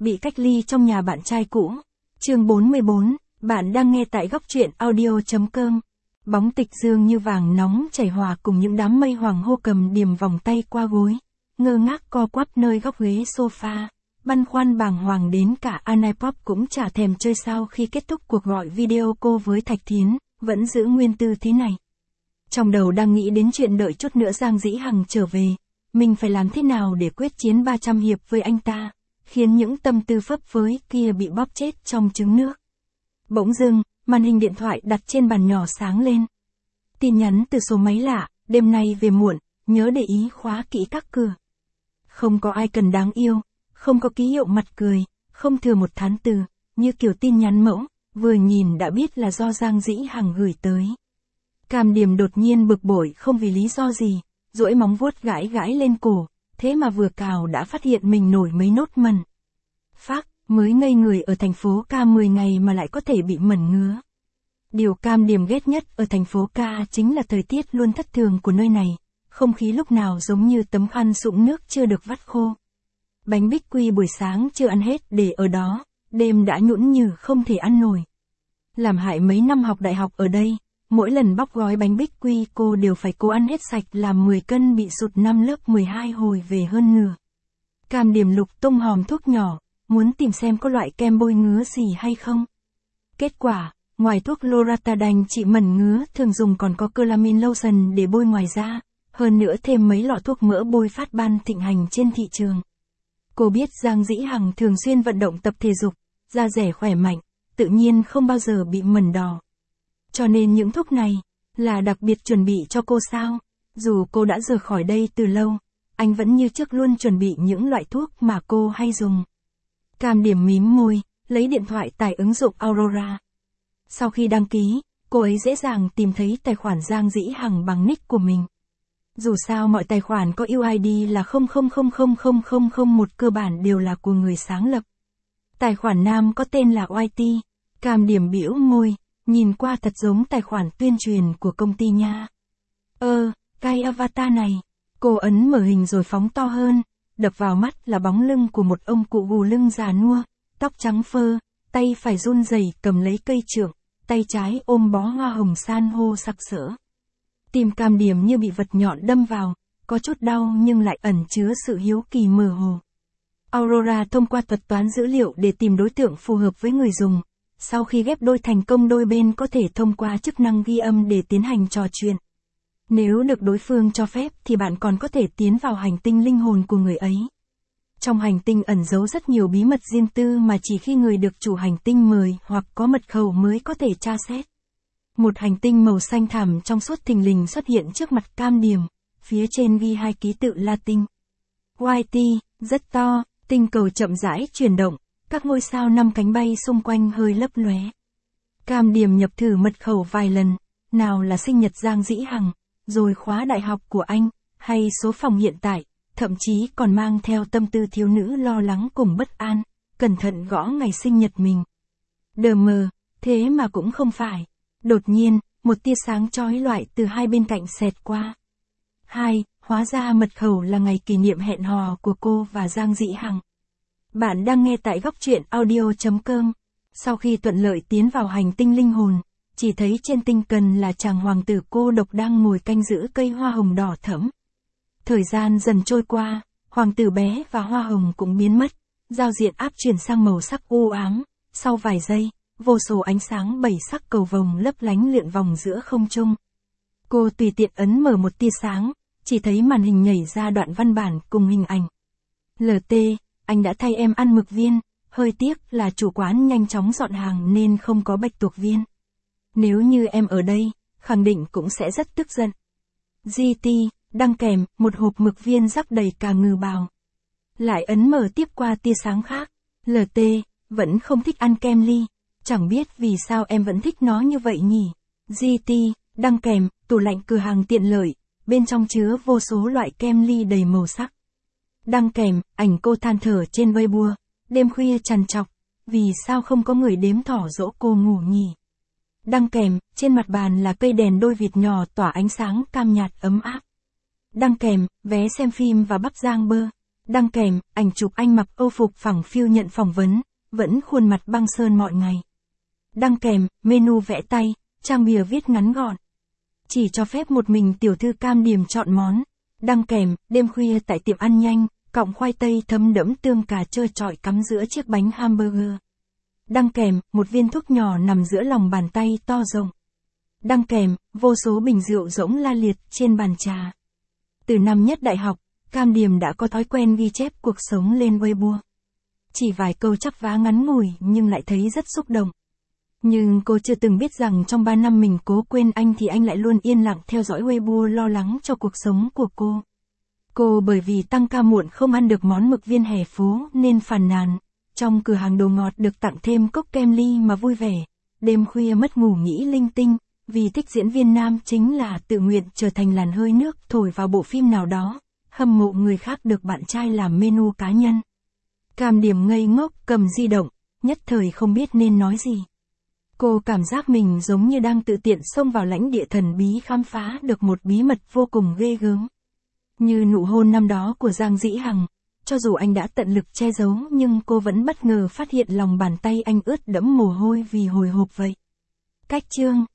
bị cách ly trong nhà bạn trai cũ. Chương 44, bạn đang nghe tại góc truyện audio.com. Bóng tịch dương như vàng nóng chảy hòa cùng những đám mây hoàng hô cầm điềm vòng tay qua gối, ngơ ngác co quắp nơi góc ghế sofa, băn khoăn bàng hoàng đến cả Anipop cũng chả thèm chơi sao khi kết thúc cuộc gọi video cô với Thạch Thiến, vẫn giữ nguyên tư thế này. Trong đầu đang nghĩ đến chuyện đợi chút nữa Giang Dĩ Hằng trở về, mình phải làm thế nào để quyết chiến 300 hiệp với anh ta, khiến những tâm tư phấp phới kia bị bóp chết trong trứng nước. Bỗng dưng, màn hình điện thoại đặt trên bàn nhỏ sáng lên. Tin nhắn từ số máy lạ, đêm nay về muộn, nhớ để ý khóa kỹ các cửa. Không có ai cần đáng yêu, không có ký hiệu mặt cười, không thừa một thán từ, như kiểu tin nhắn mẫu, vừa nhìn đã biết là do Giang Dĩ Hằng gửi tới. Cam Điềm đột nhiên bực bội không vì lý do gì, duỗi móng vuốt gãi gãi lên cổ, thế mà vừa cào đã phát hiện mình nổi mấy nốt mẩn. Phác, mới ngây người ở thành phố Ca 10 ngày mà lại có thể bị mẩn ngứa. Điều Cam Điềm ghét nhất ở thành phố Ca chính là thời tiết luôn thất thường của nơi này, không khí lúc nào giống như tấm khăn sũng nước chưa được vắt khô. Bánh bích quy buổi sáng chưa ăn hết để ở đó, đêm đã nhũn nhừ không thể ăn nổi. Làm hại mấy năm học đại học ở đây, mỗi lần bóc gói bánh bích quy cô đều phải cố ăn hết sạch làm 10 cân bị sụt năm lớp 12 hồi về hơn nửa. Cam Điềm lục tung hòm thuốc nhỏ, muốn tìm xem có loại kem bôi ngứa gì hay không. Kết quả, ngoài thuốc Loratadine trị mẩn ngứa thường dùng còn có Calamine lotion để bôi ngoài da, hơn nữa thêm mấy lọ thuốc mỡ bôi phát ban thịnh hành trên thị trường. Cô biết Giang Dĩ Hằng thường xuyên vận động tập thể dục, da dẻ khỏe mạnh, tự nhiên không bao giờ bị mẩn đỏ. Cho nên những thuốc này, là đặc biệt chuẩn bị cho cô sao? Dù cô đã rời khỏi đây từ lâu, anh vẫn như trước luôn chuẩn bị những loại thuốc mà cô hay dùng. Cam Điềm mím môi, lấy điện thoại tải ứng dụng Aurora. Sau khi đăng ký, cô ấy dễ dàng tìm thấy tài khoản Giang Dĩ Hằng bằng nick của mình. Dù sao mọi tài khoản có UID là 00000001 cơ bản đều là của người sáng lập. Tài khoản nam có tên là YT, Cam Điềm bĩu môi, nhìn qua thật giống tài khoản tuyên truyền của công ty nha. Cái avatar này, cô ấn mở hình rồi phóng to hơn, đập vào mắt là bóng lưng của một ông cụ gù lưng già nua, tóc trắng phơ, tay phải run rẩy cầm lấy cây trượng, tay trái ôm bó hoa hồng san hô sặc sỡ. Tim Cam Điềm như bị vật nhọn đâm vào, có chút đau nhưng lại ẩn chứa sự hiếu kỳ mơ hồ. Aurora thông qua thuật toán dữ liệu để tìm đối tượng phù hợp với người dùng. Sau khi ghép đôi thành công đôi bên có thể thông qua chức năng ghi âm để tiến hành trò chuyện. Nếu được đối phương cho phép thì bạn còn có thể tiến vào hành tinh linh hồn của người ấy. Trong hành tinh ẩn giấu rất nhiều bí mật riêng tư mà chỉ khi người được chủ hành tinh mời hoặc có mật khẩu mới có thể tra xét. Một hành tinh màu xanh thẳm trong suốt thình lình xuất hiện trước mặt Cam Điềm, phía trên ghi 2 ký tự Latin. YT, rất to, tinh cầu chậm rãi chuyển động, các ngôi sao 5 cánh bay xung quanh hơi lấp lóe. Cam Điềm nhập thử mật khẩu vài lần, nào là sinh nhật Giang Dĩ Hằng, rồi khóa đại học của anh, hay số phòng hiện tại, thậm chí còn mang theo tâm tư thiếu nữ lo lắng cùng bất an, cẩn thận gõ ngày sinh nhật mình. Đờ mờ, thế mà cũng không phải. Đột nhiên, một tia sáng chói lọi từ hai bên cạnh xẹt qua. Hóa ra mật khẩu là ngày kỷ niệm hẹn hò của cô và Giang Dĩ Hằng. Bạn đang nghe tại góc truyện audio.com. Sau khi thuận lợi tiến vào hành tinh linh hồn, chỉ thấy trên tinh cần là chàng hoàng tử cô độc đang ngồi canh giữ cây hoa hồng đỏ thẫm. Thời gian dần trôi qua, hoàng tử bé và hoa hồng cũng biến mất, giao diện áp chuyển sang màu sắc u ám, sau vài giây, vô số ánh sáng 7 sắc cầu vồng lấp lánh lượn vòng giữa không trung. Cô tùy tiện ấn mở một tia sáng, chỉ thấy màn hình nhảy ra đoạn văn bản cùng hình ảnh. LT, anh đã thay em ăn mực viên, hơi tiếc là chủ quán nhanh chóng dọn hàng nên không có bạch tuộc viên. Nếu như em ở đây, khẳng định cũng sẽ rất tức giận. GT, đăng kèm, một hộp mực viên rắc đầy cà ngừ bào. Lại ấn mở tiếp qua tia sáng khác. LT, vẫn không thích ăn kem ly. Chẳng biết vì sao em vẫn thích nó như vậy nhỉ. GT, đăng kèm, tủ lạnh cửa hàng tiện lợi, bên trong chứa vô số loại kem ly đầy màu sắc. Đăng kèm, ảnh cô than thở trên Weibo, đêm khuya trằn trọc, vì sao không có người đếm thỏ dỗ cô ngủ nhỉ. Đăng kèm, trên mặt bàn là cây đèn đôi vịt nhỏ tỏa ánh sáng cam nhạt ấm áp. Đăng kèm, vé xem phim và bắp rang bơ. Đăng kèm, ảnh chụp anh mặc âu phục phẳng phiu nhận phỏng vấn, vẫn khuôn mặt băng sơn mọi ngày. Đăng kèm, menu vẽ tay, trang bìa viết ngắn gọn. Chỉ cho phép một mình tiểu thư Cam Điềm chọn món. Đăng kèm, đêm khuya tại tiệm ăn nhanh, cọng khoai tây thấm đẫm tương cà trơ trọi cắm giữa chiếc bánh hamburger. Đăng kèm, một viên thuốc nhỏ nằm giữa lòng bàn tay to rộng. Đăng kèm, vô số bình rượu rỗng la liệt trên bàn trà. Từ năm nhất đại học, Cam Điềm đã có thói quen ghi chép cuộc sống lên Weibo. Chỉ vài câu chắp vá ngắn ngủi nhưng lại thấy rất xúc động. Nhưng cô chưa từng biết rằng trong 3 năm mình cố quên anh thì anh lại luôn yên lặng theo dõi Weibo lo lắng cho cuộc sống của cô. Cô bởi vì tăng ca muộn không ăn được món mực viên hè phố nên phàn nàn. Trong cửa hàng đồ ngọt được tặng thêm cốc kem ly mà vui vẻ. Đêm khuya mất ngủ nghĩ linh tinh, vì thích diễn viên nam chính là tự nguyện trở thành làn hơi nước thổi vào bộ phim nào đó. Hâm mộ người khác được bạn trai làm menu cá nhân. Cam Điềm ngây ngốc cầm di động, nhất thời không biết nên nói gì. Cô cảm giác mình giống như đang tự tiện xông vào lãnh địa thần bí khám phá được một bí mật vô cùng ghê gớm. Như nụ hôn năm đó của Giang Dĩ Hằng, cho dù anh đã tận lực che giấu nhưng cô vẫn bất ngờ phát hiện lòng bàn tay anh ướt đẫm mồ hôi vì hồi hộp vậy. Cách chương